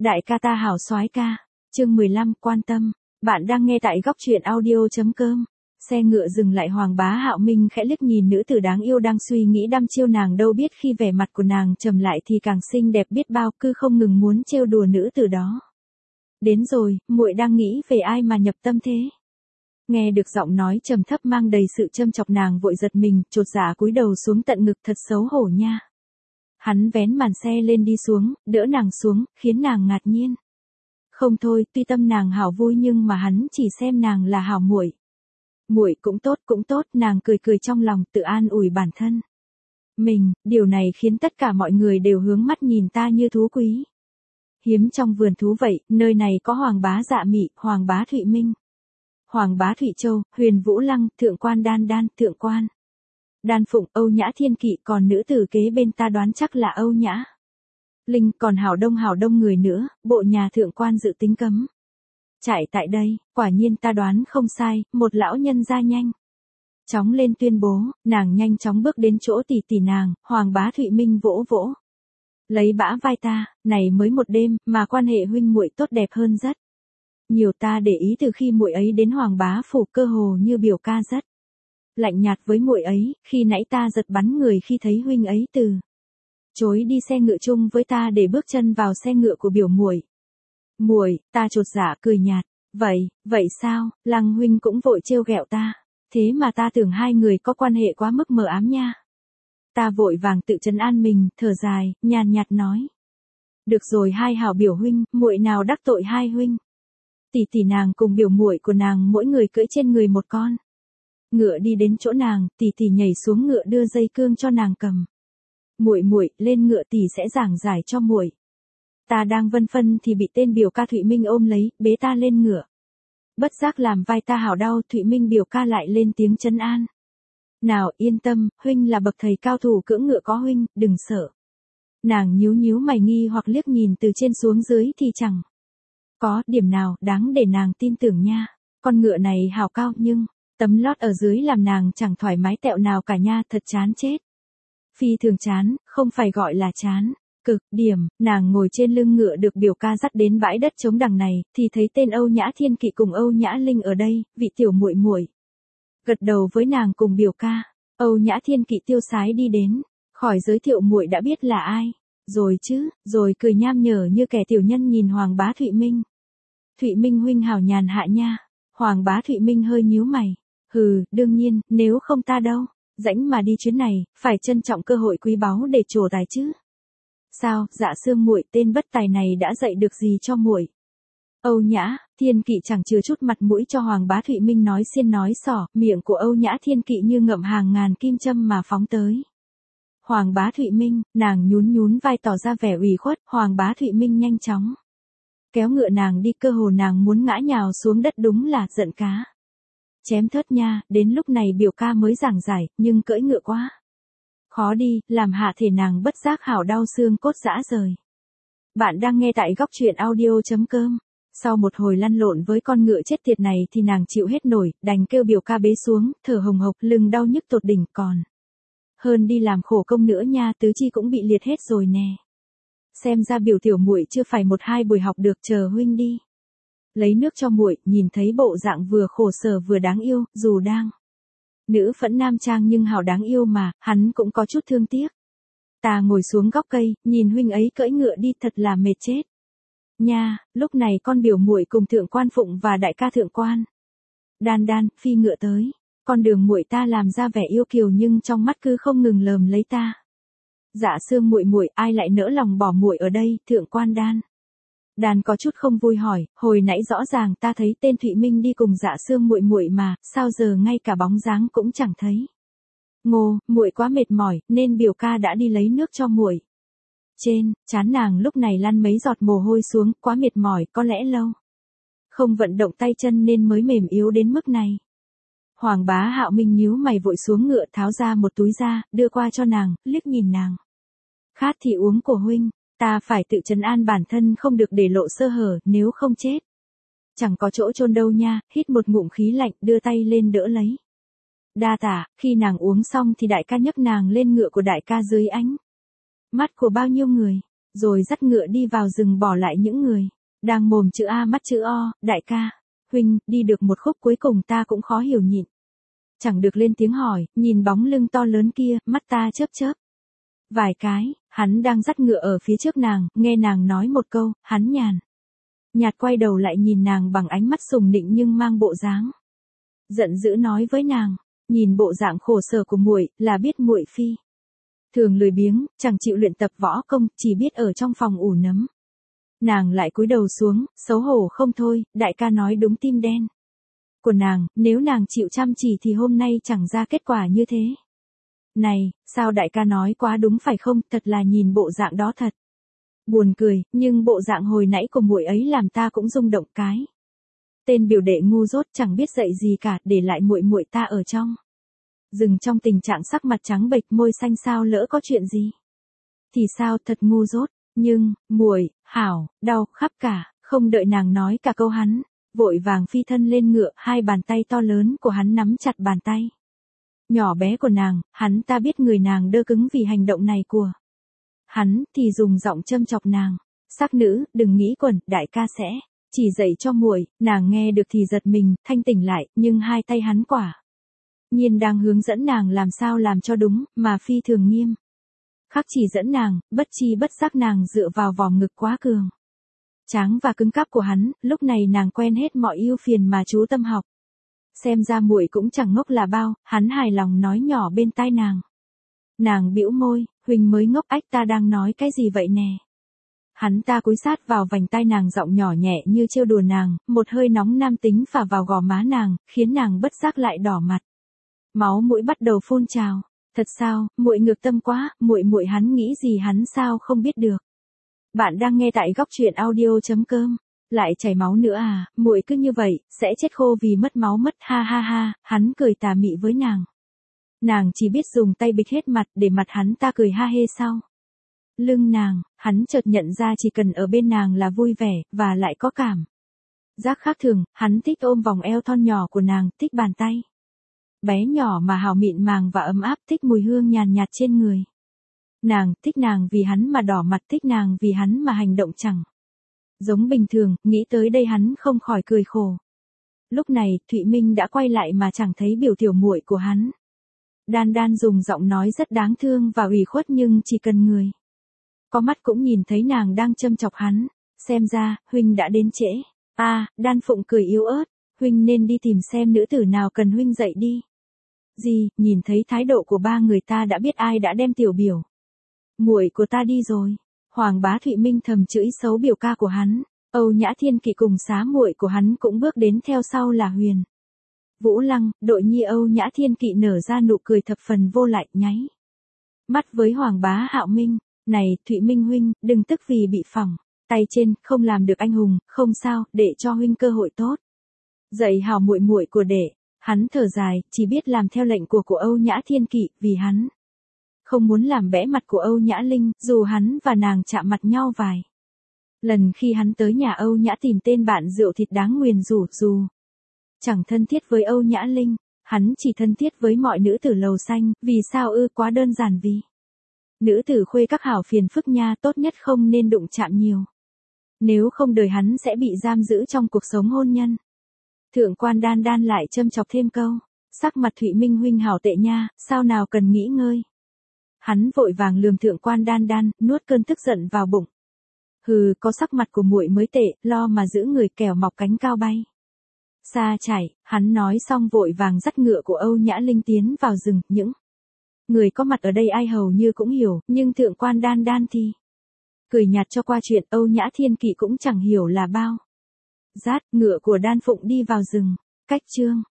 Đại ca ta hảo soái ca. Chương 15 quan tâm. Bạn đang nghe tại góc truyện audio.com. Xe ngựa dừng lại, Hoàng Bá Hạo Minh khẽ liếc nhìn nữ tử đáng yêu đang suy nghĩ đăm chiêu nàng, đâu biết khi vẻ mặt của nàng trầm lại thì càng xinh đẹp biết bao, cứ không ngừng muốn trêu đùa nữ tử đó. Đến rồi, muội đang nghĩ về ai mà nhập tâm thế? Nghe được giọng nói trầm thấp mang đầy sự châm chọc, nàng vội giật mình, chột dạ cúi đầu xuống tận ngực, thật xấu hổ nha. Hắn vén màn xe lên đi xuống, đỡ nàng xuống, khiến nàng ngạc nhiên. Không thôi, tuy tâm nàng hảo vui nhưng mà hắn chỉ xem nàng là hảo muội. Muội cũng tốt, nàng cười cười trong lòng, tự an ủi bản thân. Điều này khiến tất cả mọi người đều hướng mắt nhìn ta như thú quý. Hiếm trong vườn thú vậy, nơi này có Hoàng Bá Dạ Mị, Hoàng Bá Thụy Minh, Hoàng Bá Thụy Châu, Huyền Vũ Lăng, Thượng Quan Đan Đan, Thượng Quan Đan Phụng, Âu Nhã Thiên Kỵ, còn nữ tử kế bên ta đoán chắc là Âu Nhã Linh, còn hảo đông người nữa, bộ nhà Thượng Quan dự tính cấm chạy tại đây. Quả nhiên ta đoán không sai, một lão nhân ra nhanh chóng lên tuyên bố. Nàng nhanh chóng bước đến chỗ tỷ tỷ nàng, Hoàng Bá Thụy Minh vỗ vỗ lấy bả vai ta, này mới một đêm mà quan hệ huynh muội tốt đẹp hơn rất nhiều. Ta để ý từ khi muội ấy đến Hoàng Bá phủ, cơ hồ như biểu ca rất lạnh nhạt với muội ấy, khi nãy ta giật bắn người khi thấy huynh ấy từ chối đi xe ngựa chung với ta để bước chân vào xe ngựa của biểu muội. Muội, ta chột dạ cười nhạt, vậy sao? Lăng huynh cũng vội trêu ghẹo ta, thế mà ta tưởng hai người có quan hệ quá mức mờ ám nha. Ta vội vàng tự trấn an mình, thở dài, nhàn nhạt nói. Được rồi hai hảo biểu huynh, muội nào đắc tội hai huynh. Tỷ nàng cùng biểu muội của nàng mỗi người cưỡi trên người một con ngựa đi đến chỗ nàng, tỷ nhảy xuống ngựa đưa dây cương cho nàng cầm. Muội lên ngựa, tỷ sẽ giảng giải cho muội. Ta đang vân phân thì bị tên biểu ca Thụy Minh ôm lấy, bế ta lên ngựa. Bất giác làm vai ta hảo đau, Thụy Minh biểu ca lại lên tiếng trấn an. Nào yên tâm, huynh là bậc thầy cao thủ cưỡng ngựa có huynh, đừng sợ. Nàng nhíu mày nghi hoặc liếc nhìn từ trên xuống dưới thì chẳng có điểm nào đáng để nàng tin tưởng nha. Con ngựa này hảo cao nhưng tấm lót ở dưới làm nàng chẳng thoải mái tẹo nào cả nha, thật chán chết. Phi thường chán, không phải gọi là chán. Cực điểm. Nàng ngồi trên lưng ngựa được biểu ca dắt đến bãi đất trống đằng này, thì thấy tên Âu Nhã Thiên Kỵ cùng Âu Nhã Linh ở đây, vị tiểu muội gật đầu với nàng cùng biểu ca. Âu Nhã Thiên Kỵ tiêu sái đi đến, khỏi giới thiệu muội đã biết là ai rồi chứ, rồi cười nham nhở như kẻ tiểu nhân nhìn Hoàng Bá Thụy Minh. Thụy Minh huynh hảo nhàn hạ nha. Hoàng Bá Thụy Minh hơi nhíu mày. Hừ, đương nhiên, nếu không ta đâu rãnh mà đi chuyến này, phải trân trọng cơ hội quý báu để trổ tài chứ. Sao, Dạ Sương muội, tên bất tài này đã dạy được gì cho muội? Âu Nhã Thiên Kỵ chẳng chừa chút mặt mũi cho Hoàng Bá Thụy Minh nói xiên nói xỏ, miệng của Âu Nhã Thiên Kỵ như ngậm hàng ngàn kim châm mà phóng tới. Hoàng Bá Thụy Minh, nàng nhún vai tỏ ra vẻ ủy khuất. Hoàng Bá Thụy Minh nhanh chóng kéo ngựa nàng đi, cơ hồ nàng muốn ngã nhào xuống đất, đúng là giận cá chém thớt nha. Đến lúc này biểu ca mới giảng giải, nhưng cưỡi ngựa quá khó đi, làm hạ thể nàng bất giác hảo đau xương cốt rã rời. Bạn đang nghe tại góc truyện audio.com. Sau một hồi lăn lộn với con ngựa chết tiệt này thì nàng chịu hết nổi, đành kêu biểu ca bế xuống, thở hồng hộc, lưng đau nhức tột đỉnh, còn hơn đi làm khổ công nữa nha, tứ chi cũng bị liệt hết rồi nè. Xem ra biểu tiểu muội chưa phải một hai buổi học được, chờ huynh đi lấy nước cho muội. Nhìn thấy bộ dạng vừa khổ sở vừa đáng yêu, dù đang nữ phẫn nam trang nhưng hảo đáng yêu mà, hắn cũng có chút thương tiếc. Ta ngồi xuống góc cây, nhìn huynh ấy cưỡi ngựa đi, thật là mệt chết nha. Lúc này con biểu muội cùng Thượng Quan Phụng và đại ca Thượng Quan Đan Đan phi ngựa tới. Con đường muội ta làm ra vẻ yêu kiều nhưng trong mắt cứ không ngừng lườm lấy ta. Dạ Sương muội, ai lại nỡ lòng bỏ muội ở đây? Thượng Quan Đan có chút không vui hỏi, hồi nãy rõ ràng ta thấy tên Thụy Minh đi cùng Dạ Sương muội mà, sao giờ ngay cả bóng dáng cũng chẳng thấy? Ngô, muội quá mệt mỏi, nên biểu ca đã đi lấy nước cho muội. Trên trán nàng lúc này lăn mấy giọt mồ hôi xuống, quá mệt mỏi, có lẽ lâu không vận động tay chân nên mới mềm yếu đến mức này. Hoàng Bá Hạo Minh nhíu mày vội xuống ngựa, tháo ra một túi ra, đưa qua cho nàng, liếc nhìn nàng. Khát thì uống của huynh. Ta phải tự trấn an bản thân không được để lộ sơ hở, nếu không chết chẳng có chỗ chôn đâu nha. Hít một ngụm khí lạnh, đưa tay lên đỡ lấy. Đa tạ. Khi nàng uống xong thì đại ca nhấc nàng lên ngựa của đại ca dưới ánh mắt của bao nhiêu người. rồi dắt ngựa đi vào rừng bỏ lại những người đang mồm chữ A mắt chữ O. Đại ca, huynh, đi được một khúc cuối cùng ta cũng khó hiểu nhịn. Chẳng được lên tiếng hỏi, nhìn bóng lưng to lớn kia, mắt ta chớp chớp. Vài cái, hắn đang dắt ngựa ở phía trước nàng, nghe nàng nói một câu, hắn nhàn nhạt quay đầu lại nhìn nàng bằng ánh mắt sùng nịnh nhưng mang bộ dáng giận dữ nói với nàng, nhìn bộ dạng khổ sở của muội, là biết muội phi thường lười biếng, chẳng chịu luyện tập võ công, chỉ biết ở trong phòng ủ nấm. Nàng lại cúi đầu xuống, xấu hổ không thôi, đại ca nói đúng tim đen của nàng, nếu nàng chịu chăm chỉ thì hôm nay chẳng ra kết quả như thế. Này, sao đại ca nói quá đúng phải không, thật là nhìn bộ dạng đó thật buồn cười, nhưng bộ dạng hồi nãy của muội ấy làm ta cũng rung động cái. Tên biểu đệ ngu dốt chẳng biết dạy gì cả, để lại muội muội ta ở trong rừng trong tình trạng sắc mặt trắng bệch, môi xanh, sao lỡ có chuyện gì thì sao, thật ngu dốt. Nhưng muội, hảo, đau khắp cả. Không đợi nàng nói cả câu hắn vội vàng phi thân lên ngựa, hai bàn tay to lớn của hắn nắm chặt bàn tay nhỏ bé của nàng. Hắn ta biết người nàng đơ cứng vì hành động này của hắn, thì dùng giọng châm chọc nàng, sắc nữ, đừng nghĩ quẩn, đại ca sẽ chỉ dạy cho muội. Nàng nghe được thì giật mình, thanh tỉnh lại, nhưng hai tay hắn quả nhiên đang hướng dẫn nàng làm sao làm cho đúng, mà phi thường nghiêm khắc chỉ dẫn nàng. Bất chi bất giác nàng dựa vào vòng ngực quá cường tráng và cứng cáp của hắn. Lúc này nàng quen hết mọi ưu phiền mà chú tâm học. Xem ra muội cũng chẳng ngốc là bao. Hắn hài lòng nói nhỏ bên tai nàng. Nàng bĩu môi, huynh mới ngốc, ách, ta đang nói cái gì vậy nè. Hắn ta cúi sát vào vành tai nàng, giọng nhỏ nhẹ như trêu đùa nàng, một hơi nóng nam tính phả vào gò má nàng, khiến nàng bất giác lại đỏ mặt. Máu mũi bắt đầu phun trào. Thật sao, muội ngược tâm quá, muội hắn nghĩ gì hắn sao không biết được. Bạn đang nghe tại góc truyện audio.com. Lại chảy máu nữa à, muội cứ như vậy, sẽ chết khô vì mất máu mất, ha ha ha. Hắn cười tà mị với nàng. Nàng chỉ biết dùng tay bịch hết mặt để mặt hắn ta cười ha hê sau lưng nàng. Hắn chợt nhận ra chỉ cần ở bên nàng là vui vẻ, và lại có cảm giác khác thường. Hắn thích ôm vòng eo thon nhỏ của nàng, thích bàn tay bé nhỏ mà hào mịn màng và ấm áp, thích mùi hương nhàn nhạt trên người nàng, thích nàng vì hắn mà đỏ mặt, thích nàng vì hắn mà hành động chẳng giống bình thường. Nghĩ tới đây hắn không khỏi cười khổ. Lúc này, Thụy Minh đã quay lại mà chẳng thấy biểu tiểu muội của hắn. Đan Đan dùng giọng nói rất đáng thương và ủy khuất, nhưng chỉ cần người có mắt cũng nhìn thấy nàng đang châm chọc hắn. Xem ra, huynh đã đến trễ. Đan Phụng cười yếu ớt, huynh nên đi tìm xem nữ tử nào cần huynh dạy đi. Gì, nhìn thấy thái độ của ba người ta đã biết ai đã đem tiểu biểu muội của ta đi rồi. Hoàng bá Thụy Minh thầm chửi xấu biểu ca của hắn. Âu Nhã Thiên Kỵ cùng xá muội của hắn cũng bước đến theo sau là Huyền Vũ Lăng. Đội nhi Âu Nhã Thiên Kỵ nở ra nụ cười thập phần vô lại, nháy mắt với Hoàng bá Hạo Minh. Này, Thụy Minh huynh, đừng tức vì bị phỏng tay trên, không làm được anh hùng, không sao, để cho huynh cơ hội tốt dạy hảo muội muội của đệ. Hắn thở dài, chỉ biết làm theo lệnh của Âu Nhã Thiên Kỵ, vì hắn không muốn làm bẽ mặt của Âu Nhã Linh, dù hắn và nàng chạm mặt nhau vài lần khi hắn tới nhà Âu Nhã tìm tên bạn rượu thịt đáng nguyền rủa. Dù chẳng thân thiết với Âu Nhã Linh, hắn chỉ thân thiết với mọi nữ tử lầu xanh. Vì sao ư? Quá đơn giản, vì nữ tử khuê các hảo phiền phức nha, tốt nhất không nên đụng chạm nhiều. Nếu không đời hắn sẽ bị giam giữ trong cuộc sống hôn nhân. Thượng quan Đan Đan lại châm chọc thêm câu. Sắc mặt Thụy Minh huynh hảo tệ nha, sao nào cần nghỉ ngơi. Hắn vội vàng lườm thượng quan Đan Đan, nuốt cơn tức giận vào bụng. Hừ, có sắc mặt của muội mới tệ, lo mà giữ người kẻo mọc cánh cao bay xa chảy. Hắn nói xong vội vàng dắt ngựa của Âu Nhã Linh tiến vào rừng. Những người có mặt ở đây ai hầu như cũng hiểu, nhưng thượng quan Đan Đan thì cười nhạt cho qua chuyện. Âu Nhã Thiên Kỵ cũng chẳng hiểu là bao. Ngựa của Đan Phụng đi vào rừng. Cách chương